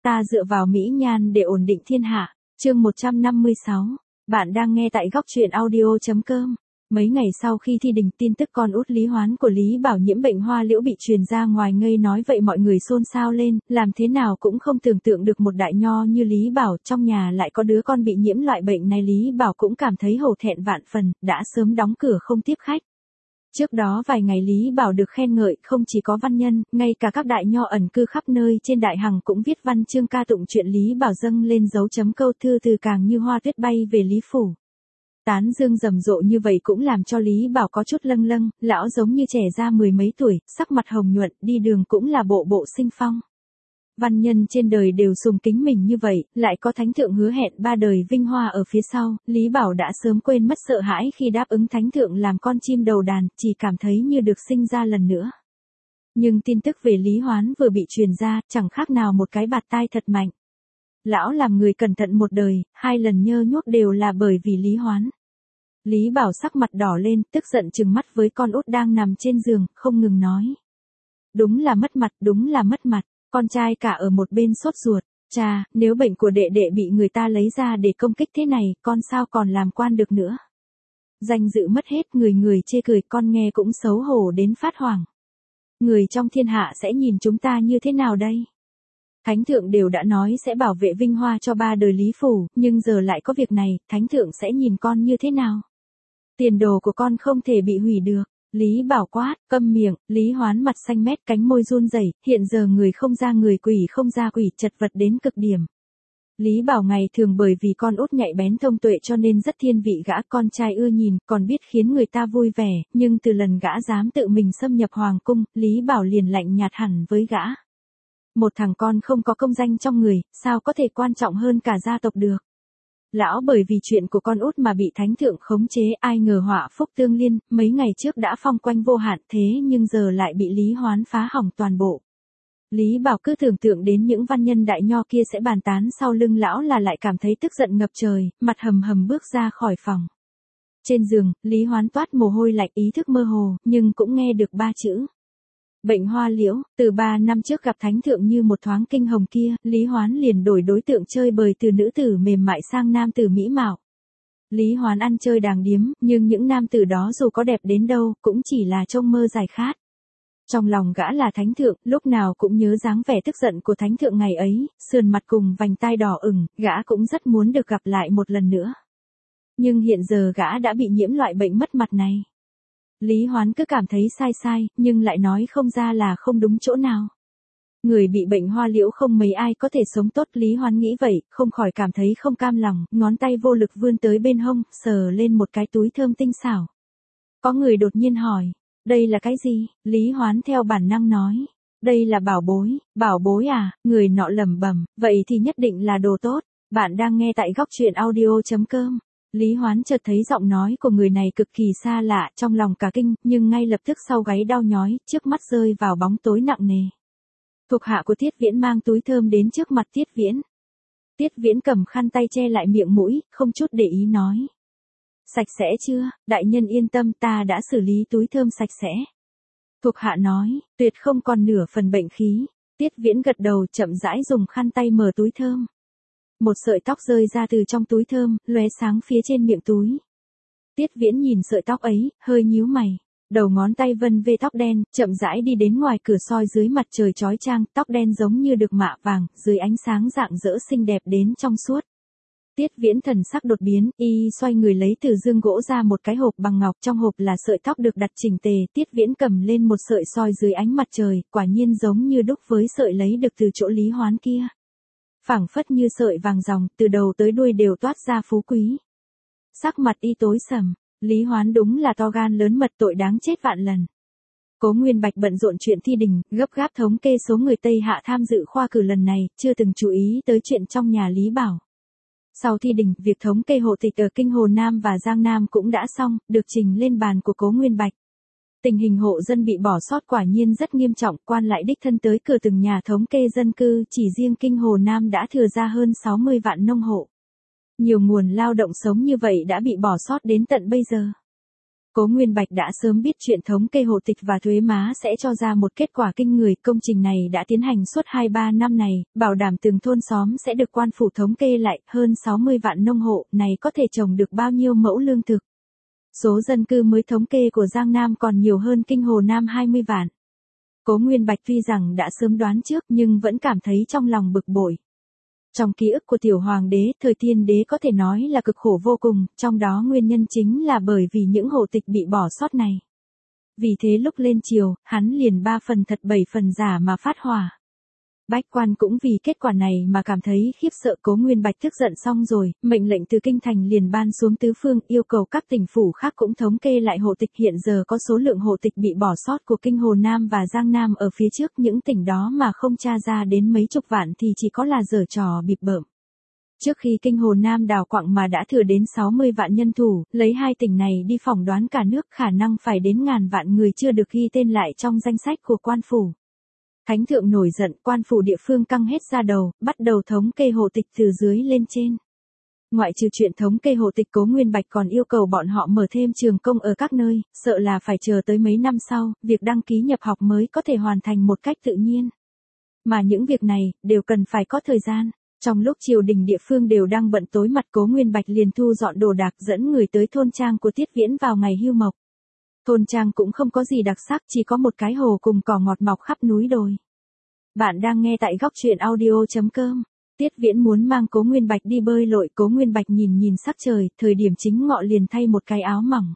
Ta dựa vào mỹ nhan để ổn định thiên hạ. Chương 156. Bạn đang nghe tại góc truyện audio.com. Mấy ngày sau khi thi đình, tin tức con út Lý Hoán của Lý Bảo nhiễm bệnh hoa liễu bị truyền ra ngoài, ngây nói vậy mọi người xôn xao lên, làm thế nào cũng không tưởng tượng được một đại nho như Lý Bảo trong nhà lại có đứa con bị nhiễm loại bệnh này. Lý Bảo cũng cảm thấy hổ thẹn vạn phần, đã sớm đóng cửa không tiếp khách. Trước đó vài ngày Lý Bảo được khen ngợi, không chỉ có văn nhân, ngay cả các đại nho ẩn cư khắp nơi trên đại hằng cũng viết văn chương ca tụng chuyện Lý Bảo, dâng lên dấu chấm câu thư từ càng như hoa tuyết bay về Lý Phủ. Tán dương rầm rộ như vậy cũng làm cho Lý Bảo có chút lâng lâng, lão giống như trẻ ra mười mấy tuổi, sắc mặt hồng nhuận, đi đường cũng là bộ bộ sinh phong. Văn nhân trên đời đều sùng kính mình như vậy, lại có thánh thượng hứa hẹn 3 đời vinh hoa ở phía sau, Lý Bảo đã sớm quên mất sợ hãi khi đáp ứng thánh thượng làm con chim đầu đàn, chỉ cảm thấy như được sinh ra lần nữa. Nhưng tin tức về Lý Hoán vừa bị truyền ra, chẳng khác nào một cái bạt tai thật mạnh. Lão làm người cẩn thận một đời, 2 lần nhơ nhuốc đều là bởi vì Lý Hoán. Lý Bảo sắc mặt đỏ lên, tức giận trừng mắt với con út đang nằm trên giường, không ngừng nói. Đúng là mất mặt, đúng là mất mặt. Con trai cả ở một bên sốt ruột, cha, nếu bệnh của đệ đệ bị người ta lấy ra để công kích thế này, con sao còn làm quan được nữa. Danh dự mất hết, người người chê cười, con nghe cũng xấu hổ đến phát hoảng. Người trong thiên hạ sẽ nhìn chúng ta như thế nào đây? Thánh thượng đều đã nói sẽ bảo vệ vinh hoa cho 3 đời Lý Phủ, nhưng giờ lại có việc này, thánh thượng sẽ nhìn con như thế nào? Tiền đồ của con không thể bị hủy được. Lý Bảo quát, câm miệng. Lý Hoán mặt xanh mét, cánh môi run rẩy, hiện giờ người không ra người, quỷ không ra quỷ, chật vật đến cực điểm. Lý Bảo ngày thường bởi vì con út nhạy bén thông tuệ cho nên rất thiên vị gã, con trai ưa nhìn, còn biết khiến người ta vui vẻ, nhưng từ lần gã dám tự mình xâm nhập hoàng cung, Lý Bảo liền lạnh nhạt hẳn với gã. Một thằng con không có công danh trong người, sao có thể quan trọng hơn cả gia tộc được. Lão bởi vì chuyện của con út mà bị thánh thượng khống chế, ai ngờ họa phúc tương liên, mấy ngày trước đã phong quanh vô hạn, thế nhưng giờ lại bị Lý Hoán phá hỏng toàn bộ. Lý Bảo cứ tưởng tượng đến những văn nhân đại nho kia sẽ bàn tán sau lưng lão là lại cảm thấy tức giận ngập trời, mặt hầm hầm bước ra khỏi phòng. Trên giường, Lý Hoán toát mồ hôi lạnh, ý thức mơ hồ, nhưng cũng nghe được 3 chữ. Bệnh hoa liễu. Từ 3 năm trước gặp thánh thượng như một thoáng kinh hồng kia, Lý Hoán liền đổi đối tượng chơi bời từ nữ tử mềm mại sang nam tử mỹ mạo. Lý Hoán ăn chơi đàng điếm, nhưng những nam tử đó dù có đẹp đến đâu, cũng chỉ là trông mơ giải khát. Trong lòng gã là thánh thượng, lúc nào cũng nhớ dáng vẻ tức giận của thánh thượng ngày ấy, sườn mặt cùng vành tai đỏ ửng, gã cũng rất muốn được gặp lại một lần nữa. Nhưng hiện giờ gã đã bị nhiễm loại bệnh mất mặt này. Lý Hoán cứ cảm thấy sai sai, nhưng lại nói không ra là không đúng chỗ nào. Người bị bệnh hoa liễu không mấy ai có thể sống tốt, Lý Hoán nghĩ vậy, không khỏi cảm thấy không cam lòng, ngón tay vô lực vươn tới bên hông, sờ lên một cái túi thơm tinh xảo. Có người đột nhiên hỏi, đây là cái gì? Lý Hoán theo bản năng nói, đây là bảo bối à? Người nọ lẩm bẩm, vậy thì nhất định là đồ tốt. Bạn đang nghe tại góc truyện audio.com. Lý Hoán chợt thấy giọng nói của người này cực kỳ xa lạ, trong lòng cả kinh, nhưng ngay lập tức sau gáy đau nhói, trước mắt rơi vào bóng tối nặng nề. Thuộc hạ của Tiết Viễn mang túi thơm đến trước mặt Tiết Viễn. Tiết Viễn cầm khăn tay che lại miệng mũi, không chút để ý nói. Sạch sẽ chưa? Đại nhân yên tâm, ta đã xử lý túi thơm sạch sẽ. Thuộc hạ nói, tuyệt không còn nửa phần bệnh khí. Tiết Viễn gật đầu, chậm rãi dùng khăn tay mở túi thơm. Một sợi tóc rơi ra từ trong túi thơm, lóe sáng phía trên miệng túi. Tiết Viễn nhìn sợi tóc ấy, hơi nhíu mày. Đầu ngón tay vân về tóc đen, chậm rãi đi đến ngoài cửa soi dưới mặt trời chói chang, tóc đen giống như được mạ vàng, dưới ánh sáng rạng rỡ xinh đẹp đến trong suốt. Tiết Viễn thần sắc đột biến, y xoay người lấy từ dương gỗ ra một cái hộp bằng ngọc, trong hộp là sợi tóc được đặt chỉnh tề, Tiết Viễn cầm lên một sợi soi dưới ánh mặt trời, quả nhiên giống như đúc với sợi lấy được từ chỗ Lý Hoán kia. Phảng phất như sợi vàng ròng, từ đầu tới đuôi đều toát ra phú quý. Sắc mặt y tối sầm, Lý Hoán đúng là to gan lớn mật, tội đáng chết vạn lần. Cố Nguyên Bạch bận rộn chuyện thi đình, gấp gáp thống kê số người Tây Hạ tham dự khoa cử lần này, chưa từng chú ý tới chuyện trong nhà Lý Bảo. Sau thi đình, việc thống kê hộ tịch ở kinh Hồ Nam và Giang Nam cũng đã xong, được trình lên bàn của Cố Nguyên Bạch. Tình hình hộ dân bị bỏ sót quả nhiên rất nghiêm trọng, quan lại đích thân tới cửa từng nhà thống kê dân cư, chỉ riêng kinh Hồ Nam đã thừa ra hơn 60 vạn nông hộ. Nhiều nguồn lao động sống như vậy đã bị bỏ sót đến tận bây giờ. Cố Nguyên Bạch đã sớm biết chuyện thống kê hộ tịch và thuế má sẽ cho ra một kết quả kinh người. Công trình này đã tiến hành suốt 2-3 năm này, bảo đảm từng thôn xóm sẽ được quan phủ thống kê lại. Hơn 60 vạn nông hộ này có thể trồng được bao nhiêu mẫu lương thực. Số dân cư mới thống kê của Giang Nam còn nhiều hơn Kinh Hồ Nam 20 vạn. Cố Nguyên Bạch tuy rằng đã sớm đoán trước nhưng vẫn cảm thấy trong lòng bực bội. Trong ký ức của tiểu hoàng đế, thời Tiên đế có thể nói là cực khổ vô cùng, trong đó nguyên nhân chính là bởi vì những hộ tịch bị bỏ sót này. Vì thế lúc lên triều, hắn liền 3 phần thật 7 phần giả mà phát hỏa. Bách quan cũng vì kết quả này mà cảm thấy khiếp sợ. Cố Nguyên Bạch tức giận xong rồi, mệnh lệnh từ kinh thành liền ban xuống tứ phương, yêu cầu các tỉnh phủ khác cũng thống kê lại hộ tịch. Hiện giờ có số lượng hộ tịch bị bỏ sót của Kinh Hồ Nam và Giang Nam ở phía trước, những tỉnh đó mà không tra ra đến mấy chục vạn thì chỉ có là giở trò bịp bợm. Trước khi Kinh Hồ Nam đào quặng mà đã thừa đến 60 vạn nhân thủ, lấy 2 tỉnh này đi phỏng đoán cả nước khả năng phải đến ngàn vạn người chưa được ghi tên lại trong danh sách của quan phủ. Thánh thượng nổi giận, quan phủ địa phương căng hết ra đầu, bắt đầu thống kê hộ tịch từ dưới lên trên. Ngoại trừ chuyện thống kê hộ tịch, Cố Nguyên Bạch còn yêu cầu bọn họ mở thêm trường công ở các nơi, sợ là phải chờ tới mấy năm sau, việc đăng ký nhập học mới có thể hoàn thành một cách tự nhiên. Mà những việc này, đều cần phải có thời gian. Trong lúc triều đình địa phương đều đang bận tối mặt, Cố Nguyên Bạch liền thu dọn đồ đạc dẫn người tới thôn trang của Tiết Viễn vào ngày hưu mộc. Thôn trang cũng không có gì đặc sắc, chỉ có một cái hồ cùng cỏ ngọt mọc khắp núi đồi. Bạn đang nghe tại góc truyện audio.com. Tiết Viễn muốn mang Cố Nguyên Bạch đi bơi lội. Cố Nguyên Bạch nhìn sắc trời, thời điểm chính ngọ liền thay một cái áo mỏng.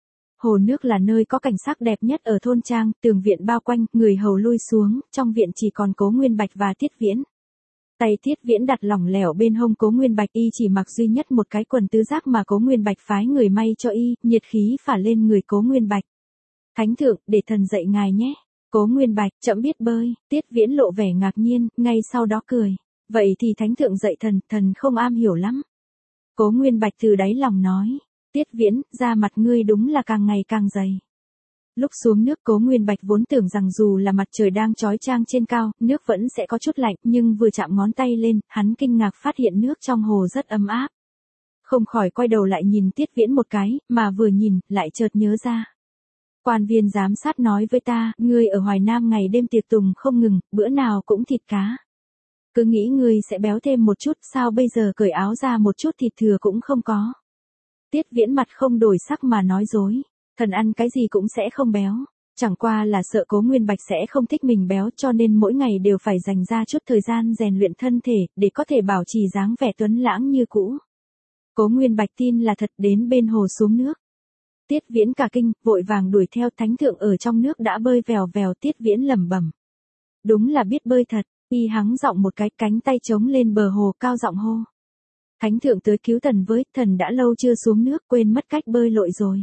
Hồ nước là nơi có cảnh sắc đẹp nhất ở thôn trang, tường viện bao quanh, người hầu lui xuống, trong viện chỉ còn Cố Nguyên Bạch và Tiết Viễn. Tay Tiết Viễn đặt lỏng lẻo bên hông Cố Nguyên Bạch, y chỉ mặc duy nhất một cái quần tứ giác mà Cố Nguyên Bạch phái người may cho y, nhiệt khí phả lên người Cố Nguyên Bạch. Thánh thượng, để thần dạy ngài nhé. Cố Nguyên Bạch, trẫm biết bơi. Tiết Viễn lộ vẻ ngạc nhiên, ngay sau đó cười. Vậy thì thánh thượng dạy thần không am hiểu lắm. Cố Nguyên Bạch từ đáy lòng nói. Tiết Viễn, da mặt ngươi đúng là càng ngày càng dày. Lúc xuống nước, Cố Nguyên Bạch vốn tưởng rằng dù là mặt trời đang chói chang trên cao, nước vẫn sẽ có chút lạnh, nhưng vừa chạm ngón tay lên, hắn kinh ngạc phát hiện nước trong hồ rất ấm áp. Không khỏi quay đầu lại nhìn Tiết Viễn một cái, mà vừa nhìn, lại chợt nhớ ra. Quan viên giám sát nói với ta, ngươi ở Hoài Nam ngày đêm tiệc tùng không ngừng, bữa nào cũng thịt cá. Cứ nghĩ ngươi sẽ béo thêm một chút, sao bây giờ cởi áo ra một chút thịt thừa cũng không có. Tiết Viễn mặt không đổi sắc mà nói dối. Thần ăn cái gì cũng sẽ không béo. Chẳng qua là sợ Cố Nguyên Bạch sẽ không thích mình béo, cho nên mỗi ngày đều phải dành ra chút thời gian rèn luyện thân thể, để có thể bảo trì dáng vẻ tuấn lãng như cũ. Cố Nguyên Bạch tin là thật, đến bên hồ xuống nước. Tiết Viễn cả kinh, vội vàng đuổi theo. Thánh thượng ở trong nước đã bơi vèo vèo. Tiết Viễn lẩm bẩm. Đúng là biết bơi thật. Y hắng giọng một cái, cánh tay chống lên bờ hồ, cao giọng hô. Thánh thượng tới cứu thần với, thần đã lâu chưa xuống nước, quên mất cách bơi lội rồi.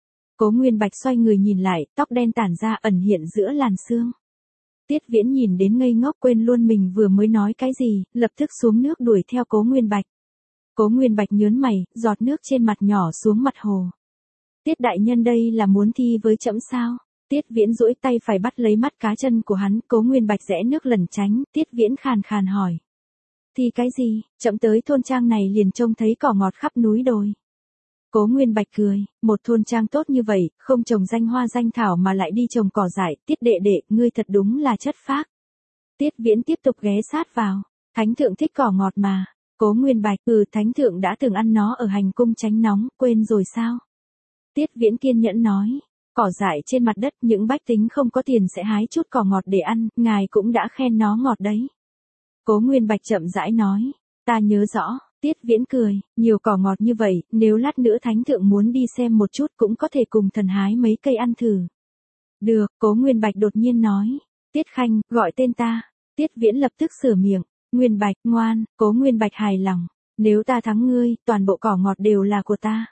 Cố Nguyên Bạch xoay người nhìn lại, tóc đen tản ra ẩn hiện giữa làn sương. Tiết Viễn nhìn đến ngây ngốc, quên luôn mình vừa mới nói cái gì, lập tức xuống nước đuổi theo Cố Nguyên Bạch. Cố Nguyên Bạch nhớn mày, giọt nước trên mặt nhỏ xuống mặt hồ. Tiết đại nhân đây là muốn thi với trẫm sao? Tiết Viễn duỗi tay phải bắt lấy mắt cá chân của hắn. Cố Nguyên Bạch rẽ nước lẩn tránh. Tiết Viễn khàn khàn hỏi. Thì cái gì? Trẫm tới thôn trang này liền trông thấy cỏ ngọt khắp núi đồi. Cố Nguyên Bạch cười, một thôn trang tốt như vậy, không trồng danh hoa danh thảo mà lại đi trồng cỏ dại. Tiết đệ đệ, ngươi thật đúng là chất phác. Tiết Viễn tiếp tục ghé sát vào. Thánh thượng thích cỏ ngọt mà. Cố Nguyên Bạch, thánh thượng đã từng ăn nó ở hành cung tránh nóng, quên rồi sao? Tiết Viễn kiên nhẫn nói. Cỏ dại trên mặt đất, những bách tính không có tiền sẽ hái chút cỏ ngọt để ăn, ngài cũng đã khen nó ngọt đấy. Cố Nguyên Bạch chậm rãi nói. Ta nhớ rõ. Tiết Viễn cười, nhiều cỏ ngọt như vậy, nếu lát nữa thánh thượng muốn đi xem một chút cũng có thể cùng thần hái mấy cây ăn thử. Được, Cố Nguyên Bạch đột nhiên nói. Tiết Khanh, gọi tên ta. Tiết Viễn lập tức sửa miệng. Nguyên Bạch, ngoan. Cố Nguyên Bạch hài lòng. Nếu ta thắng ngươi, toàn bộ cỏ ngọt đều là của ta.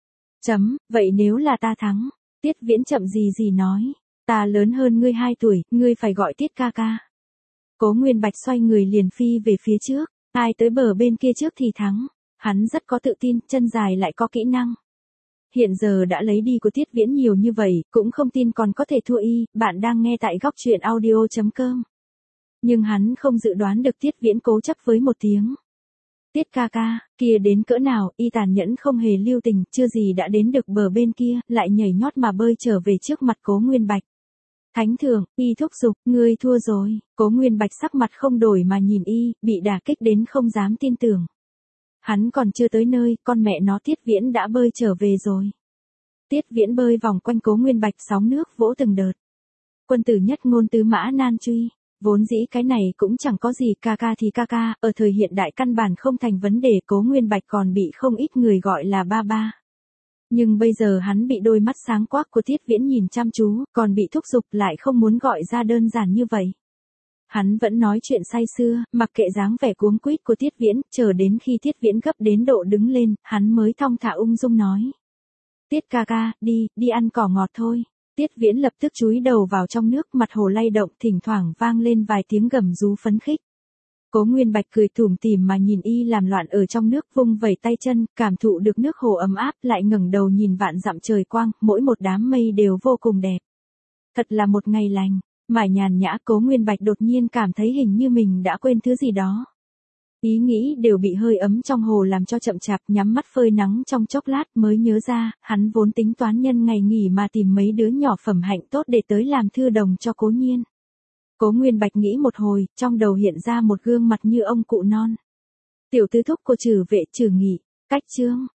Vậy nếu là ta thắng? Tiết Viễn chậm gì nói. Ta lớn hơn ngươi 2 tuổi, ngươi phải gọi Tiết ca ca. Cố Nguyên Bạch xoay người liền phi về phía trước. Ai tới bờ bên kia trước thì thắng. Hắn rất có tự tin, chân dài lại có kỹ năng. Hiện giờ đã lấy đi của Tiết Viễn nhiều như vậy, cũng không tin còn có thể thua y. Bạn đang nghe tại góc truyện audio.com. Nhưng hắn không dự đoán được Tiết Viễn cố chấp với một tiếng. Tiết ca ca, kia đến cỡ nào, y tàn nhẫn không hề lưu tình, chưa gì đã đến được bờ bên kia, lại nhảy nhót mà bơi trở về trước mặt Cố Nguyên Bạch. Thánh thượng, y thúc giục, ngươi thua rồi. Cố Nguyên Bạch sắc mặt không đổi mà nhìn y, bị đả kích đến không dám tin tưởng. Hắn còn chưa tới nơi, con mẹ nó Tiết Viễn đã bơi trở về rồi. Tiết Viễn bơi vòng quanh Cố Nguyên Bạch, sóng nước vỗ từng đợt. Quân tử nhất ngôn tứ mã nan truy. Vốn dĩ cái này cũng chẳng có gì, ca ca thì ca ca, ở thời hiện đại căn bản không thành vấn đề. Cố Nguyên Bạch còn bị không ít người gọi là ba ba. Nhưng bây giờ hắn bị đôi mắt sáng quắc của Tiết Viễn nhìn chăm chú, còn bị thúc giục, lại không muốn gọi ra đơn giản như vậy. Hắn vẫn nói chuyện say sưa, mặc kệ dáng vẻ cuống quýt của Tiết Viễn, chờ đến khi Tiết Viễn gấp đến độ đứng lên, hắn mới thong thả ung dung nói. Tiết ca ca, đi ăn cỏ ngọt thôi. Tiết Viễn lập tức chúi đầu vào trong nước, mặt hồ lay động, thỉnh thoảng vang lên vài tiếng gầm rú phấn khích. Cố Nguyên Bạch cười tủm tỉm mà nhìn y làm loạn ở trong nước, vung vẩy tay chân, cảm thụ được nước hồ ấm áp, lại ngẩng đầu nhìn vạn dặm trời quang, mỗi một đám mây đều vô cùng đẹp. Thật là một ngày lành, mải nhàn nhã. Cố Nguyên Bạch đột nhiên cảm thấy hình như mình đã quên thứ gì đó. Ý nghĩ đều bị hơi ấm trong hồ làm cho chậm chạp, nhắm mắt phơi nắng trong chốc lát mới nhớ ra, hắn vốn tính toán nhân ngày nghỉ mà tìm mấy đứa nhỏ phẩm hạnh tốt để tới làm thư đồng cho Cố Nhiên. Cố Nguyên Bạch nghĩ một hồi, trong đầu hiện ra một gương mặt như ông cụ non. Tiểu tứ thúc của Trử Vệ Trử Nghị, cách chương.